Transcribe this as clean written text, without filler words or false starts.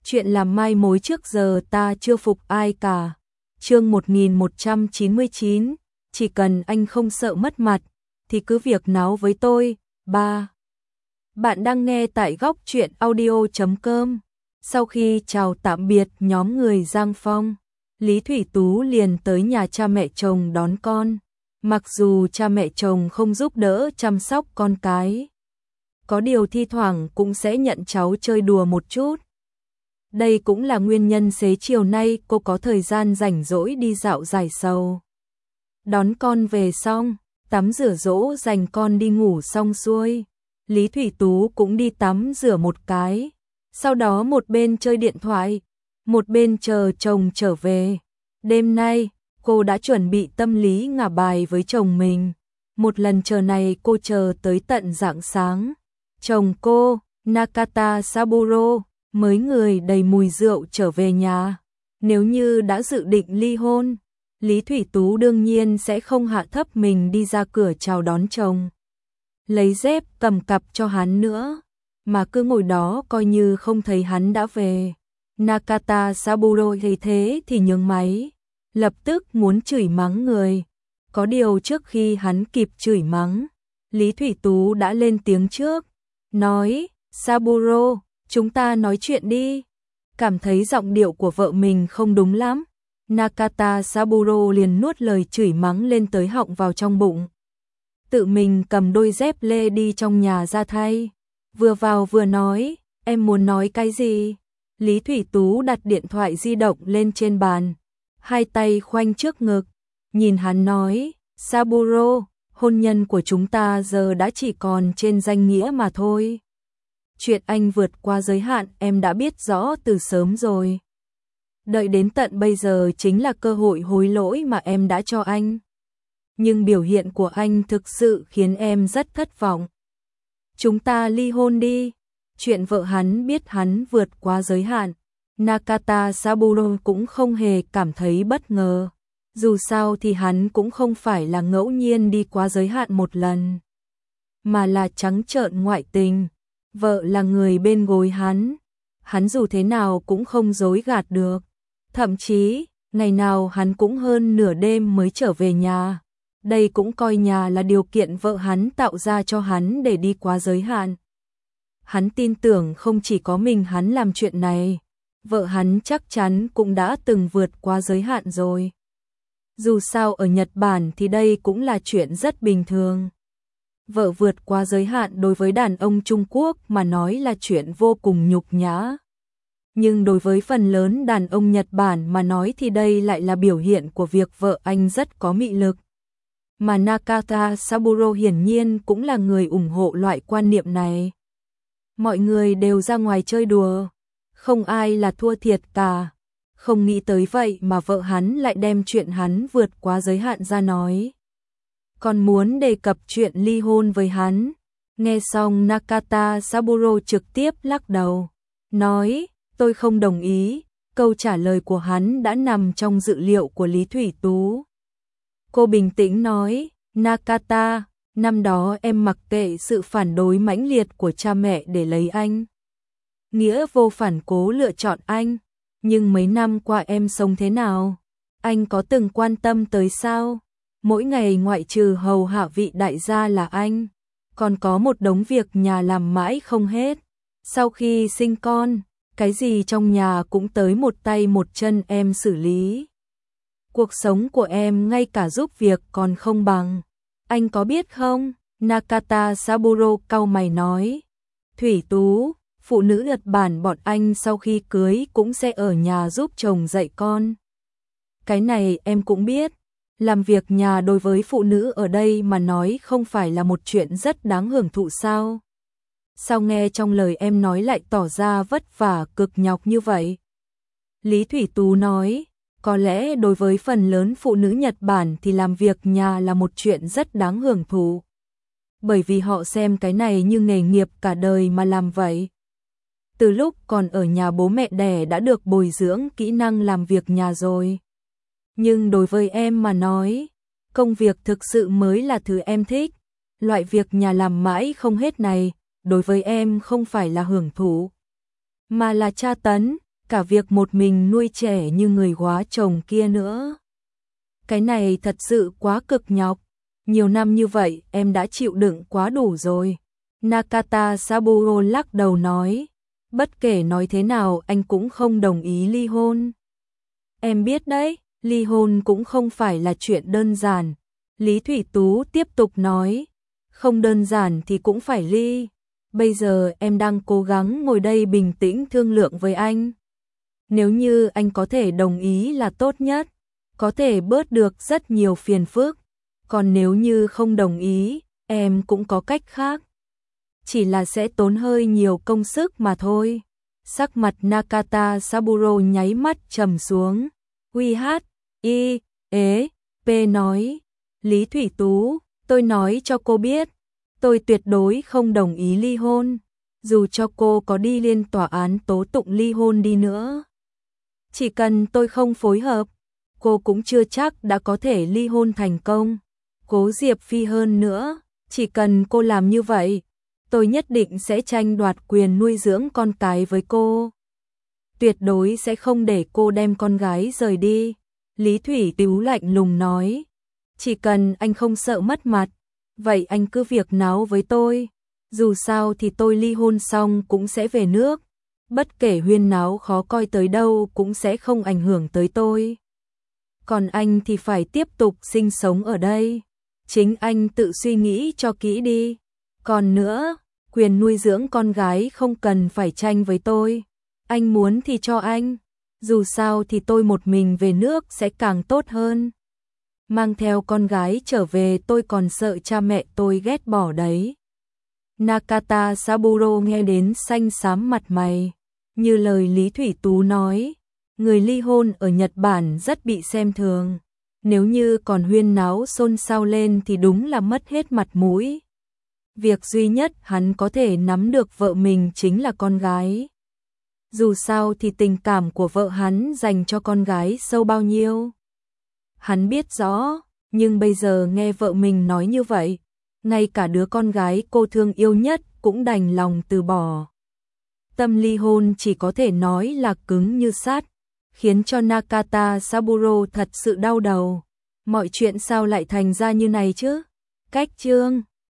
Chuyện làm mai mối trước giờ ta chưa phục ai cả. Chương 1199, chỉ cần anh không sợ mất mặt, thì cứ việc náo với tôi. 3. Bạn đang nghe tại góc truyện audio.com. Sau khi chào tạm biệt nhóm người Giang Phong, Lý Thủy Tú liền tới nhà cha mẹ chồng đón con. Mặc dù cha mẹ chồng không giúp đỡ chăm sóc con cái, có điều thi thoảng cũng sẽ nhận cháu chơi đùa một chút. Đây cũng là nguyên nhân xế chiều nay cô có thời gian rảnh rỗi đi dạo giải sầu. Đón con về xong, tắm rửa dỗ dành con đi ngủ xong xuôi, Lý Thủy Tú cũng đi tắm rửa một cái, sau đó một bên chơi điện thoại, một bên chờ chồng trở về. Đêm nay, cô đã chuẩn bị tâm lý ngả bài với chồng mình. Một lần chờ này cô chờ tới tận rạng sáng. Chồng cô, Nakata Saburo, mới người đầy mùi rượu trở về nhà. Nếu như đã dự định ly hôn, Lý Thủy Tú đương nhiên sẽ không hạ thấp mình đi ra cửa chào đón chồng, lấy dép cầm cặp cho hắn nữa, mà cứ ngồi đó coi như không thấy hắn đã về. Nakata Saburo thấy thế thì nhướng máy, lập tức muốn chửi mắng người. Có điều trước khi hắn kịp chửi mắng, Lý Thủy Tú đã lên tiếng trước, nói: Saburo, chúng ta nói chuyện đi. Cảm thấy giọng điệu của vợ mình không đúng lắm, Nakata Saburo liền nuốt lời chửi mắng lên tới họng vào trong bụng. Tự mình cầm đôi dép lê đi trong nhà ra thay. Vừa vào vừa nói: em muốn nói cái gì? Lý Thủy Tú đặt điện thoại di động lên trên bàn, hai tay khoanh trước ngực, nhìn hắn nói: Saburo, hôn nhân của chúng ta giờ đã chỉ còn trên danh nghĩa mà thôi. Chuyện anh vượt qua giới hạn em đã biết rõ từ sớm rồi. Đợi đến tận bây giờ chính là cơ hội hối lỗi mà em đã cho anh. Nhưng biểu hiện của anh thực sự khiến em rất thất vọng. Chúng ta ly hôn đi. Chuyện vợ hắn biết hắn vượt qua giới hạn, Nakata Saburo cũng không hề cảm thấy bất ngờ. Dù sao thì hắn cũng không phải là ngẫu nhiên đi qua giới hạn một lần, mà là trắng trợn ngoại tình. Vợ là người bên gối hắn dù thế nào cũng không dối gạt được. Thậm chí, ngày nào hắn cũng hơn nửa đêm mới trở về nhà. Đây cũng coi nhà là điều kiện vợ hắn tạo ra cho hắn để đi qua giới hạn. Hắn tin tưởng không chỉ có mình hắn làm chuyện này, vợ hắn chắc chắn cũng đã từng vượt qua giới hạn rồi. Dù sao ở Nhật Bản thì đây cũng là chuyện rất bình thường. Vợ vượt qua giới hạn đối với đàn ông Trung Quốc mà nói là chuyện vô cùng nhục nhã. Nhưng đối với phần lớn đàn ông Nhật Bản mà nói thì đây lại là biểu hiện của việc vợ anh rất có mị lực. Mà Nakata Saburo hiển nhiên cũng là người ủng hộ loại quan niệm này. Mọi người đều ra ngoài chơi đùa, không ai là thua thiệt cả. Không nghĩ tới vậy mà vợ hắn lại đem chuyện hắn vượt quá giới hạn ra nói. Còn muốn đề cập chuyện ly hôn với hắn. Nghe xong Nakata Saburo trực tiếp lắc đầu, nói: tôi không đồng ý. Câu trả lời của hắn đã nằm trong dự liệu của Lý Thủy Tú. Cô bình tĩnh nói: Nakata, năm đó em mặc kệ sự phản đối mãnh liệt của cha mẹ để lấy anh. Nghĩa vô phản cố lựa chọn anh. Nhưng mấy năm qua em sống thế nào? Anh có từng quan tâm tới sao? Mỗi ngày ngoại trừ hầu hạ vị đại gia là anh, còn có một đống việc nhà làm mãi không hết. Sau khi sinh con, cái gì trong nhà cũng tới một tay một chân em xử lý. Cuộc sống của em ngay cả giúp việc còn không bằng. Anh có biết không? Nakata Saburo cau mày nói. Thủy Tú, phụ nữ Nhật Bản bọn anh sau khi cưới cũng sẽ ở nhà giúp chồng dạy con. Cái này em cũng biết. Làm việc nhà đối với phụ nữ ở đây mà nói không phải là một chuyện rất đáng hưởng thụ sao? Sao nghe trong lời em nói lại tỏ ra vất vả cực nhọc như vậy? Lý Thủy Tú nói, có lẽ đối với phần lớn phụ nữ Nhật Bản thì làm việc nhà là một chuyện rất đáng hưởng thụ. Bởi vì họ xem cái này như nghề nghiệp cả đời mà làm vậy. Từ lúc còn ở nhà bố mẹ đẻ đã được bồi dưỡng kỹ năng làm việc nhà rồi. Nhưng đối với em mà nói, công việc thực sự mới là thứ em thích. Loại việc nhà làm mãi không hết này, đối với em không phải là hưởng thụ, mà là tra tấn. cả việc một mình nuôi trẻ như người góa chồng kia nữa. Cái này thật sự quá cực nhọc, nhiều năm như vậy em đã chịu đựng quá đủ rồi. Nakata Saburo lắc đầu nói, bất kể nói thế nào anh cũng không đồng ý ly hôn. Em biết đấy, ly hôn cũng không phải là chuyện đơn giản. Lý Thủy Tú tiếp tục nói, không đơn giản thì cũng phải ly. Bây giờ em đang cố gắng ngồi đây bình tĩnh thương lượng với anh. Nếu như anh có thể đồng ý là tốt nhất, có thể bớt được rất nhiều phiền phức. Còn nếu như không đồng ý, em cũng có cách khác. Chỉ là sẽ tốn hơi nhiều công sức mà thôi. Sắc mặt Nakata Saburo nháy mắt trầm xuống. P nói, Lý Thủy Tú, tôi nói cho cô biết, tôi tuyệt đối không đồng ý ly hôn, dù cho cô có đi lên tòa án tố tụng ly hôn đi nữa. Chỉ cần tôi không phối hợp, cô cũng chưa chắc đã có thể ly hôn thành công. Cố Diệp Phi hơn nữa, chỉ cần cô làm như vậy, tôi nhất định sẽ tranh đoạt quyền nuôi dưỡng con cái với cô. Tuyệt đối sẽ không để cô đem con gái rời đi. Lý Thủy Tú lạnh lùng nói, chỉ cần anh không sợ mất mặt, vậy anh cứ việc náo với tôi. Dù sao thì tôi ly hôn xong cũng sẽ về nước. Bất kể huyên náo khó coi tới đâu cũng sẽ không ảnh hưởng tới tôi. Còn anh thì phải tiếp tục sinh sống ở đây. Chính anh tự suy nghĩ cho kỹ đi. Còn nữa, quyền nuôi dưỡng con gái không cần phải tranh với tôi. Anh muốn thì cho anh. Dù sao thì tôi một mình về nước sẽ càng tốt hơn. Mang theo con gái trở về tôi còn sợ cha mẹ tôi ghét bỏ đấy. Nakata Saburo nghe đến xanh xám mặt mày. Như lời Lý Thủy Tú nói, người ly hôn ở Nhật Bản rất bị xem thường. Nếu như còn huyên náo xôn xao lên thì đúng là mất hết mặt mũi. Việc duy nhất hắn có thể nắm được vợ mình chính là con gái. Dù sao thì tình cảm của vợ hắn dành cho con gái sâu bao nhiêu. Hắn biết rõ, nhưng bây giờ nghe vợ mình nói như vậy, ngay cả đứa con gái cô thương yêu nhất cũng đành lòng từ bỏ. Tâm ly hôn chỉ có thể nói là cứng như sắt, khiến cho Nakata Saburo thật sự đau đầu. Mọi chuyện sao lại thành ra như này chứ? Cách chương